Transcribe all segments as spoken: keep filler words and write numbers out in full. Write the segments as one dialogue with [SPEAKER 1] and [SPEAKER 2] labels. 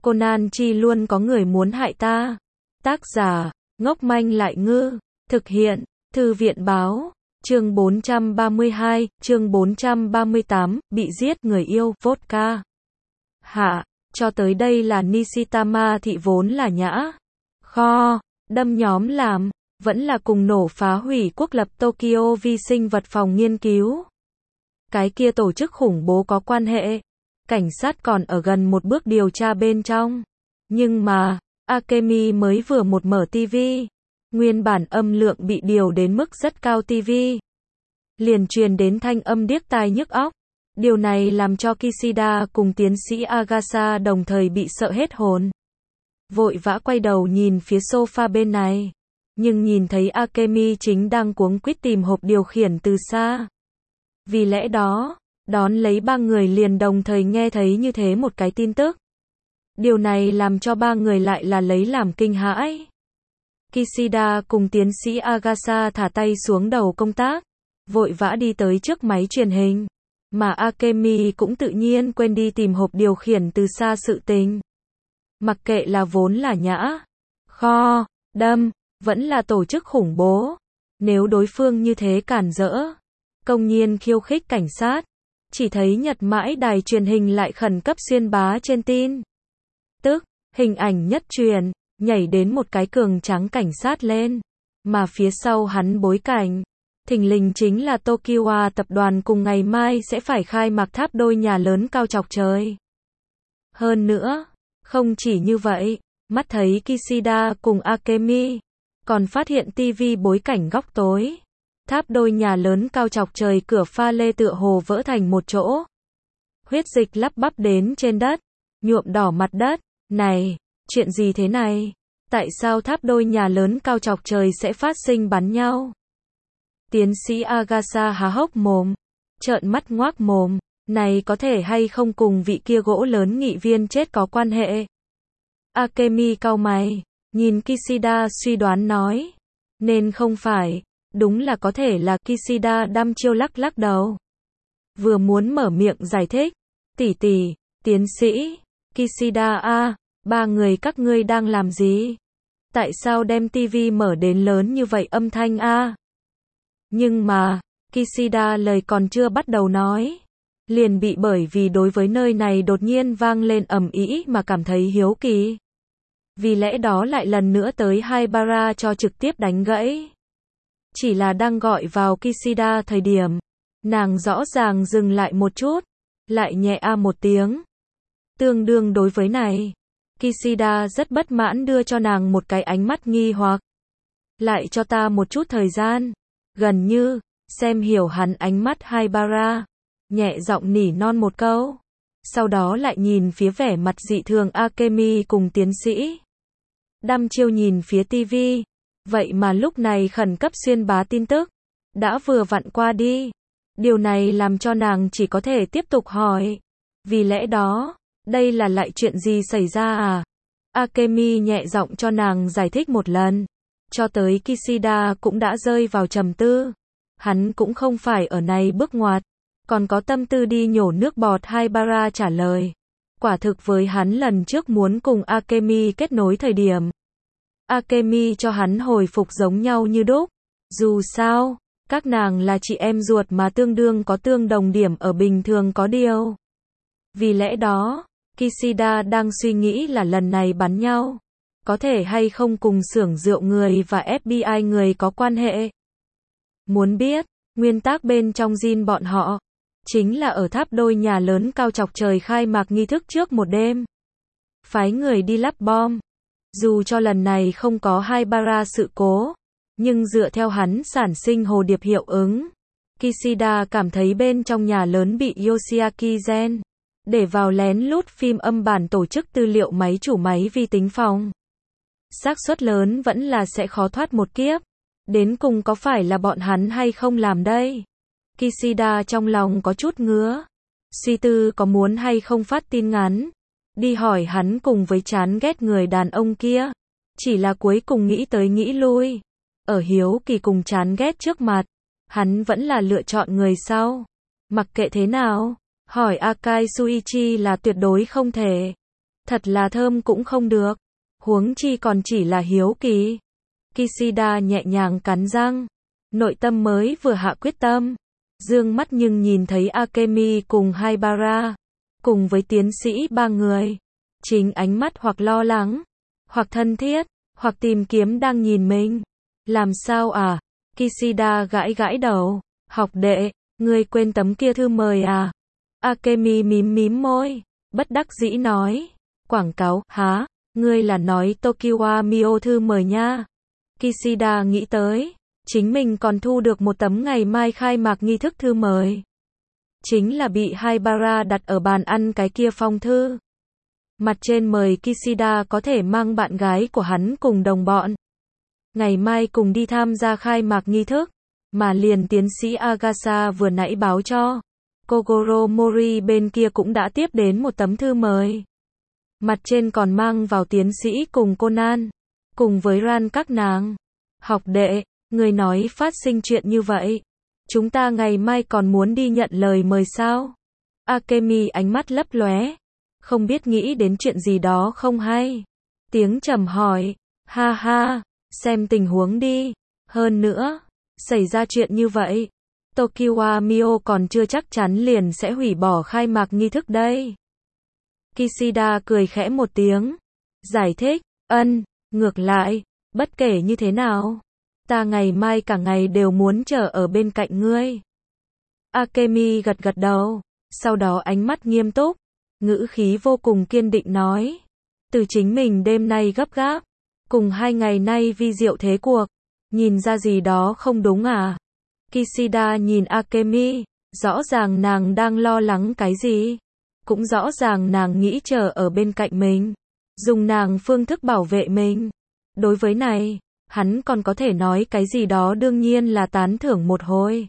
[SPEAKER 1] Conan chi luôn có người muốn hại ta. Tác giả, ngốc manh lại ngư. Thực hiện, Thư viện báo. Chương bốn trăm ba mươi hai, chương bốn trăm ba mươi tám, bị giết người yêu, vodka. Hạ, cho tới đây là Nishitama thị vốn là nhã. Kho, đâm nhóm làm, vẫn là cùng nổ phá hủy quốc lập Tokyo vi sinh vật phòng nghiên cứu. Cái kia tổ chức khủng bố có quan hệ. Cảnh sát còn ở gần một bước điều tra bên trong. Nhưng mà, Akemi mới vừa một mở tivi. Nguyên bản âm lượng bị điều đến mức rất cao tivi. Liền truyền đến thanh âm điếc tai nhức óc. Điều này làm cho Kishida cùng tiến sĩ Agasa đồng thời bị sợ hết hồn. Vội vã quay đầu nhìn phía sofa bên này. Nhưng nhìn thấy Akemi chính đang cuống quýt tìm hộp điều khiển từ xa. Vì lẽ đó, đón lấy ba người liền đồng thời nghe thấy như thế một cái tin tức. Điều này làm cho ba người lại là lấy làm kinh hãi. Kishida cùng tiến sĩ Agasa thả tay xuống đầu công tác, vội vã đi tới trước máy truyền hình. Mà Akemi cũng tự nhiên quên đi tìm hộp điều khiển từ xa sự tình. Mặc kệ là vốn là nhã, kho, đâm, vẫn là tổ chức khủng bố. Nếu đối phương như thế cản rỡ, công nhiên khiêu khích cảnh sát, chỉ thấy Nhật mãi đài truyền hình lại khẩn cấp xuyên bá trên tin. Tức, hình ảnh nhất truyền, nhảy đến một cái cường tráng cảnh sát lên. Mà phía sau hắn bối cảnh, thình lình chính là Tokiwa tập đoàn cùng ngày mai sẽ phải khai mạc tháp đôi nhà lớn cao chọc trời. Hơn nữa, không chỉ như vậy, mắt thấy Kishida cùng Akemi, còn phát hiện tivi bối cảnh góc tối. Tháp đôi nhà lớn cao chọc trời cửa pha lê tựa hồ vỡ thành một chỗ. Huyết dịch lắp bắp đến trên đất, nhuộm đỏ mặt đất. Này, chuyện gì thế này? Tại sao tháp đôi nhà lớn cao chọc trời sẽ phát sinh bắn nhau? Tiến sĩ Agasa há hốc mồm, trợn mắt ngoác mồm, này có thể hay không cùng vị kia gỗ lớn nghị viên chết có quan hệ? Akemi cau mày, nhìn Kishida suy đoán nói, nên không phải, đúng là có thể là. Kishida đăm chiêu lắc lắc đầu. Vừa muốn mở miệng giải thích, tỷ tỷ, tiến sĩ, Kishida a, ba người các ngươi đang làm gì? Tại sao đem tivi mở đến lớn như vậy âm thanh a? Nhưng mà, Kishida lời còn chưa bắt đầu nói, liền bị bởi vì đối với nơi này đột nhiên vang lên ầm ĩ mà cảm thấy hiếu kỳ. Vì lẽ đó lại lần nữa tới Haibara cho trực tiếp đánh gãy. Chỉ là đang gọi vào Kishida thời điểm, nàng rõ ràng dừng lại một chút, lại nhẹ a một tiếng. Tương đương đối với này, Kishida rất bất mãn đưa cho nàng một cái ánh mắt nghi hoặc. Lại cho ta một chút thời gian. Gần như, xem hiểu hắn ánh mắt Haibara, nhẹ giọng nỉ non một câu. Sau đó lại nhìn phía vẻ mặt dị thường Akemi cùng tiến sĩ. Đăm chiêu nhìn phía tivi. Vậy mà lúc này khẩn cấp xuyên bá tin tức, đã vừa vặn qua đi. Điều này làm cho nàng chỉ có thể tiếp tục hỏi. Vì lẽ đó, đây là lại chuyện gì xảy ra à? Akemi nhẹ giọng cho nàng giải thích một lần. Cho tới Kishida cũng đã rơi vào trầm tư. Hắn cũng không phải ở này bước ngoặt, còn có tâm tư đi nhổ nước bọt. Haibara trả lời. Quả thực với hắn lần trước muốn cùng Akemi kết nối thời điểm, Akemi cho hắn hồi phục giống nhau như đúc. Dù sao, các nàng là chị em ruột mà tương đương có tương đồng điểm ở bình thường có điều. Vì lẽ đó, Kishida đang suy nghĩ là lần này bắn nhau, có thể hay không cùng xưởng rượu người và ép bê i người có quan hệ. Muốn biết, nguyên tắc bên trong Jin bọn họ, chính là ở tháp đôi nhà lớn cao chọc trời khai mạc nghi thức trước một đêm. Phái người đi lắp bom. Dù cho lần này không có Haibara sự cố, nhưng dựa theo hắn sản sinh hồ điệp hiệu ứng, Kishida cảm thấy bên trong nhà lớn bị Yoshiaki Gen để vào lén lút phim âm bản tổ chức tư liệu máy chủ máy vi tính phòng. Xác suất lớn vẫn là sẽ khó thoát một kiếp. Đến cùng có phải là bọn hắn hay không làm đây? Kishida trong lòng có chút ngứa. Suy tư có muốn hay không phát tin ngắn đi hỏi hắn cùng với chán ghét người đàn ông kia. Chỉ là cuối cùng nghĩ tới nghĩ lui. Ở hiếu kỳ cùng chán ghét trước mặt, hắn vẫn là lựa chọn người sau. Mặc kệ thế nào, hỏi Akai Suichi là tuyệt đối không thể. Thật là thơm cũng không được. Huống chi còn chỉ là hiếu kỳ. Kishida nhẹ nhàng cắn răng. Nội tâm mới vừa hạ quyết tâm. Dương mắt nhưng nhìn thấy Akemi cùng Haibara. Cùng với tiến sĩ ba người. Chính ánh mắt hoặc lo lắng. Hoặc thân thiết. Hoặc tìm kiếm đang nhìn mình. Làm sao à? Kishida gãi gãi đầu. Học đệ, ngươi quên tấm kia thư mời à? Akemi mím mím môi. Bất đắc dĩ nói. Quảng cáo, hả? Ngươi là nói Tokiwa Mio thư mời nha. Kishida nghĩ tới. Chính mình còn thu được một tấm ngày mai khai mạc nghi thức thư mời. Chính là bị Haibara đặt ở bàn ăn cái kia phong thư. Mặt trên mời Kishida có thể mang bạn gái của hắn cùng đồng bọn. Ngày mai cùng đi tham gia khai mạc nghi thức. Mà liền tiến sĩ Agasa vừa nãy báo cho. Kogoro Mori bên kia cũng đã tiếp đến một tấm thư mời. Mặt trên còn mang vào tiến sĩ cùng Conan. Cùng với Ran các nàng. Học đệ, người nói phát sinh chuyện như vậy. Chúng ta ngày mai còn muốn đi nhận lời mời sao? Akemi ánh mắt lấp lóe. Không biết nghĩ đến chuyện gì đó không hay. Tiếng trầm hỏi. Ha ha, xem tình huống đi. Hơn nữa, xảy ra chuyện như vậy. Tokiwa Mio còn chưa chắc chắn liền sẽ hủy bỏ khai mạc nghi thức đây. Kishida cười khẽ một tiếng. Giải thích, ân, ngược lại, bất kể như thế nào. Ta ngày mai cả ngày đều muốn chờ ở bên cạnh ngươi. Akemi gật gật đầu. Sau đó ánh mắt nghiêm túc. Ngữ khí vô cùng kiên định nói. Từ chính mình đêm nay gấp gáp. Cùng hai ngày nay vi diệu thế cuộc. Nhìn ra gì đó không đúng à? Kishida nhìn Akemi. Rõ ràng nàng đang lo lắng cái gì. Cũng rõ ràng nàng nghĩ chờ ở bên cạnh mình. Dùng nàng phương thức bảo vệ mình. Đối với này, hắn còn có thể nói cái gì đó đương nhiên là tán thưởng một hồi.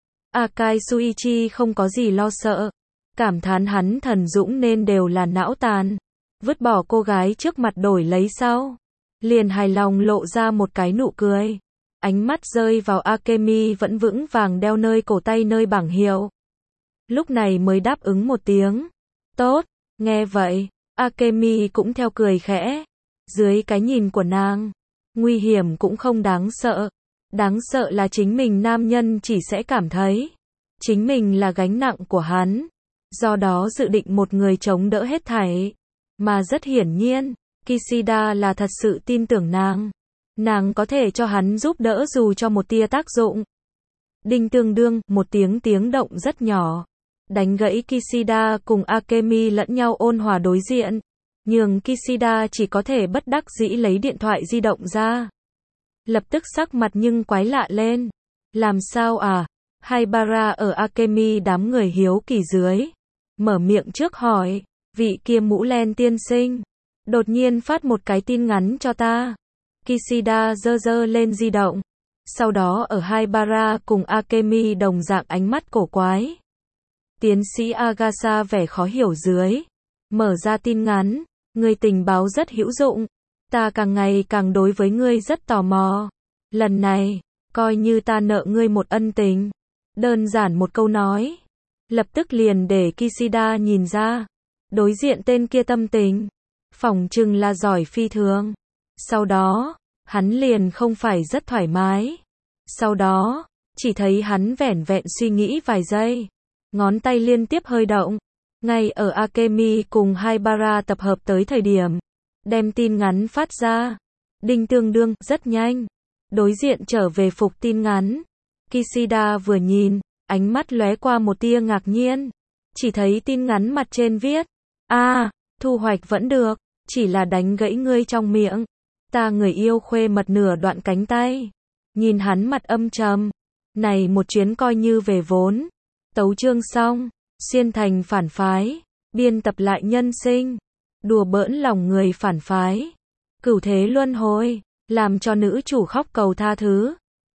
[SPEAKER 1] Akai Suichi không có gì lo sợ. Cảm thán hắn thần dũng nên đều là não tàn. Vứt bỏ cô gái trước mặt đổi lấy sau. Liền hài lòng lộ ra một cái nụ cười. Ánh mắt rơi vào Akemi vẫn vững vàng đeo nơi cổ tay nơi bảng hiệu. Lúc này mới đáp ứng một tiếng. Tốt, nghe vậy, Akemi cũng theo cười khẽ. Dưới cái nhìn của nàng, nguy hiểm cũng không đáng sợ. Đáng sợ là chính mình nam nhân chỉ sẽ cảm thấy chính mình là gánh nặng của hắn. Do đó dự định một người chống đỡ hết thảy. Mà rất hiển nhiên, Kishida là thật sự tin tưởng nàng. Nàng có thể cho hắn giúp đỡ dù cho một tia tác dụng. Đinh tương đương, một tiếng tiếng động rất nhỏ. Đánh gãy Kishida cùng Akemi lẫn nhau ôn hòa đối diện. Nhường Kishida chỉ có thể bất đắc dĩ lấy điện thoại di động ra. Lập tức sắc mặt nhưng quái lạ lên. Làm sao à? Haibara ở Akemi đám người hiếu kỳ dưới. Mở miệng trước hỏi. Vị kia mũ len tiên sinh. Đột nhiên phát một cái tin ngắn cho ta. Kishida giơ giơ lên di động. Sau đó ở Haibara cùng Akemi đồng dạng ánh mắt cổ quái. Tiến sĩ Agasa vẻ khó hiểu dưới. Mở ra tin ngắn. Người tình báo rất hữu dụng. Ta càng ngày càng đối với ngươi rất tò mò. Lần này, coi như ta nợ ngươi một ân tình. Đơn giản một câu nói. Lập tức liền để Kishida nhìn ra. Đối diện tên kia tâm tình. Phỏng chừng là giỏi phi thường. Sau đó, hắn liền không phải rất thoải mái. Sau đó, chỉ thấy hắn vẻn vẹn suy nghĩ vài giây. Ngón tay liên tiếp hơi động. Ngay ở Akemi cùng Haibara tập hợp tới thời điểm. Đem tin ngắn phát ra. Đinh tương đương, rất nhanh. Đối diện trở về phục tin ngắn. Kishida vừa nhìn, ánh mắt lóe qua một tia ngạc nhiên. Chỉ thấy tin ngắn mặt trên viết. A, à, thu hoạch vẫn được. Chỉ là đánh gãy ngươi trong miệng. Ta người yêu khuê mật nửa đoạn cánh tay. Nhìn hắn mặt âm trầm. Này một chuyến coi như về vốn. Tấu chương xong. Xuyên thành phản phái. Biên tập lại nhân sinh. Đùa bỡn lòng người phản phái. Cửu thế luân hồi. Làm cho nữ chủ khóc cầu tha thứ.